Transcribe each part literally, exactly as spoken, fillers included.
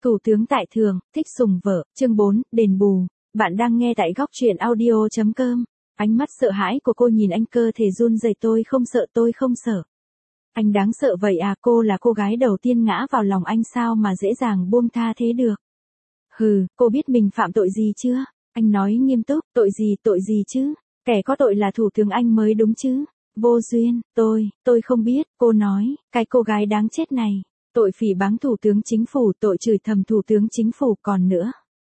Thủ tướng tại thường, thích sủng vợ, chương bốn, đền bù. Bạn đang nghe tại góc truyện audio chấm com. Ánh mắt sợ hãi của cô nhìn anh, cơ thể run rẩy. Tôi không sợ, tôi không sợ. Anh đáng sợ vậy à? Cô là cô gái đầu tiên ngã vào lòng anh, sao mà dễ dàng buông tha thế được? Hừ, cô biết mình phạm tội gì chưa? Anh nói nghiêm túc, tội gì, tội gì chứ? Kẻ có tội là thủ tướng anh mới đúng chứ? Vô duyên, tôi, tôi không biết, cô nói, cái cô gái đáng chết này. Tội phỉ báng thủ tướng chính phủ, tội chửi thầm thủ tướng chính phủ, còn nữa.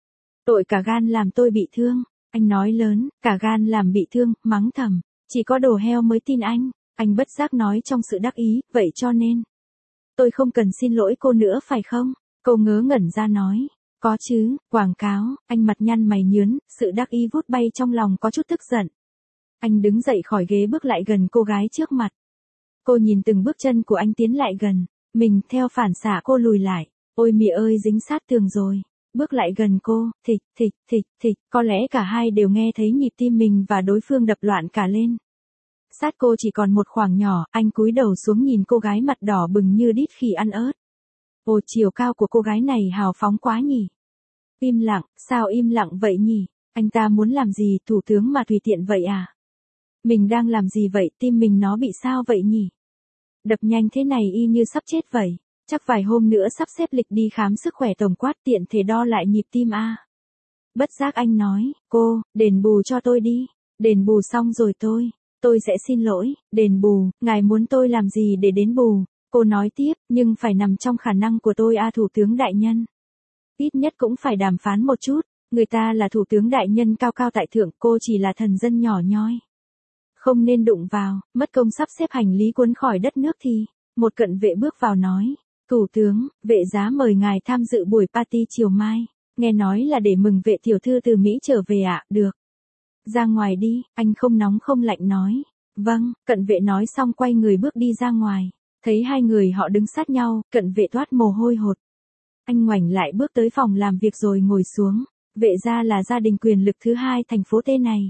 Tội cả gan làm tôi bị thương. Anh nói lớn, cả gan làm bị thương, mắng thầm. Chỉ có đồ heo mới tin anh. Anh bất giác nói trong sự đắc ý, vậy cho nên. Tôi không cần xin lỗi cô nữa phải không? Cô ngớ ngẩn ra nói. Có chứ, quảng cáo. Anh mặt nhăn mày nhướn, sự đắc ý vút bay trong lòng có chút tức giận. Anh đứng dậy khỏi ghế bước lại gần cô gái trước mặt. Cô nhìn từng bước chân của anh tiến lại gần. Mình theo phản xạ cô lùi lại. Ôi mẹ ơi, dính sát tường rồi. Bước lại gần cô, thịch, thịch, thịch, thịch. Có lẽ cả hai đều nghe thấy nhịp tim mình và đối phương đập loạn cả lên. Sát cô chỉ còn một khoảng nhỏ, anh cúi đầu xuống nhìn cô gái mặt đỏ bừng như đít khỉ ăn ớt. Ồ, chiều cao của cô gái này hào phóng quá nhỉ. Im lặng, sao im lặng vậy nhỉ? Anh ta muốn làm gì, thủ tướng mà tùy tiện vậy à? Mình đang làm gì vậy, tim mình nó bị sao vậy nhỉ? Đập nhanh thế này y như sắp chết vậy. Chắc vài hôm nữa sắp xếp lịch đi khám sức khỏe tổng quát, tiện thể đo lại nhịp tim a. Bất giác anh nói, cô, đền bù cho tôi đi. Đền bù xong rồi tôi, tôi sẽ xin lỗi. Đền bù, ngài muốn tôi làm gì để đến bù? Cô nói tiếp, nhưng phải nằm trong khả năng của tôi a thủ tướng đại nhân. Ít nhất cũng phải đàm phán một chút. Người ta là thủ tướng đại nhân cao cao tại thượng, cô chỉ là thần dân nhỏ nhoi. Không nên đụng vào, mất công sắp xếp hành lý cuốn khỏi đất nước thì. Một cận vệ bước vào nói. Thủ tướng, vệ giá mời ngài tham dự buổi party chiều mai. Nghe nói là để mừng vệ tiểu thư từ Mỹ trở về ạ, à? Được. Ra ngoài đi, anh không nóng không lạnh nói. Vâng, cận vệ nói xong quay người bước đi ra ngoài. Thấy hai người họ đứng sát nhau, cận vệ toát mồ hôi hột. Anh ngoảnh lại bước tới phòng làm việc rồi ngồi xuống. Vệ gia là gia đình quyền lực thứ hai thành phố T này.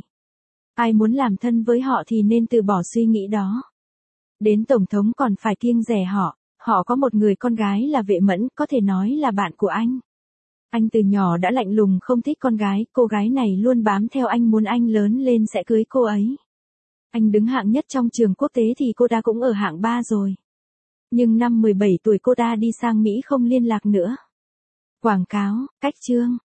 Ai muốn làm thân với họ thì nên từ bỏ suy nghĩ đó. Đến tổng thống còn phải kiêng dè họ. Họ có một người con gái là Vệ Mẫn, có thể nói là bạn của anh. Anh từ nhỏ đã lạnh lùng không thích con gái, cô gái này luôn bám theo anh, muốn anh lớn lên sẽ cưới cô ấy. Anh đứng hạng nhất trong trường quốc tế thì cô ta cũng ở hạng ba rồi. Nhưng năm mười bảy tuổi cô ta đi sang Mỹ không liên lạc nữa. Quảng cáo, cách chương,